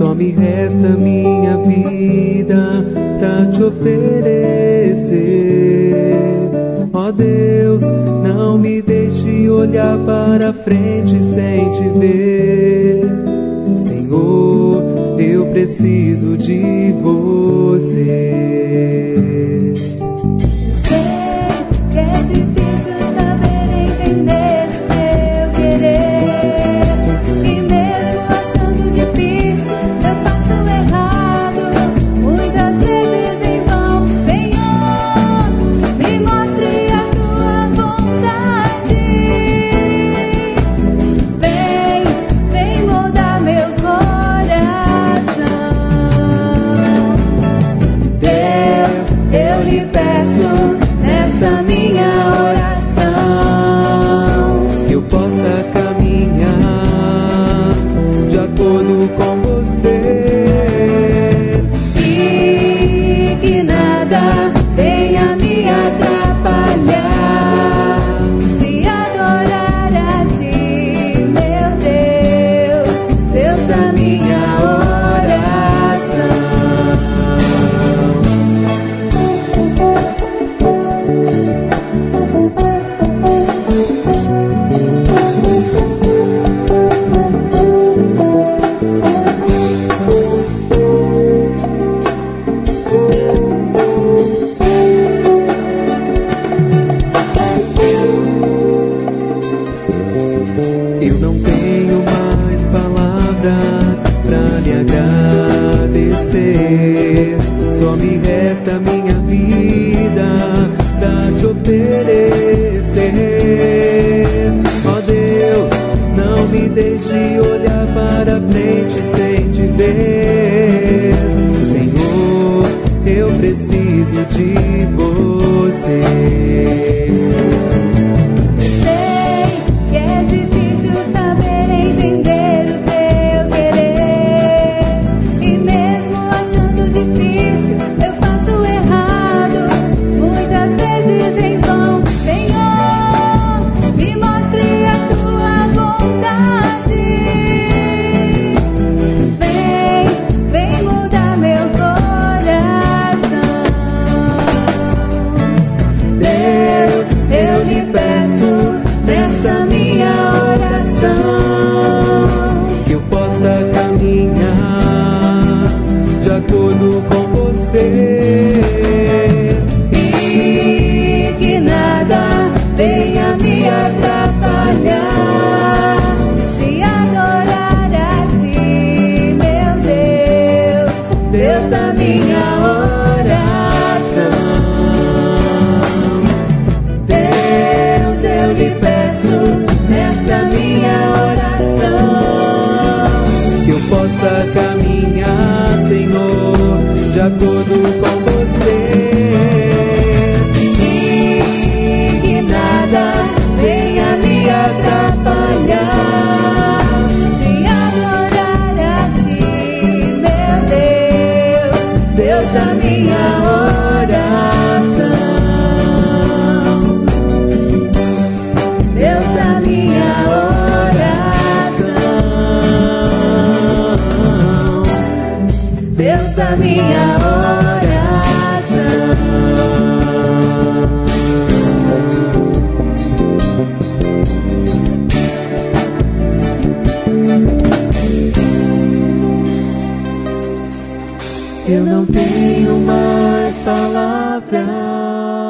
Só me resta minha vida pra te oferecer. Ó Deus, não me deixe olhar para frente sem te ver. Senhor, eu preciso de você. Só me resta minha vida pra te oferecer. Ó Deus, não me deixe olhar para frente sem te ver. Senhor, eu preciso de você. E que nada venha me atrapalhar, se adorar a ti, meu Deus, Deus da minha oração. Deus, eu lhe peço nessa minha oração que eu possa caminhar, Senhor, de acordo com você. E que nada venha me atrapalhar, se adorar a ti, meu Deus, Deus da minha oração. Deus da minha oração. Deus da minha eu não tenho mais palavras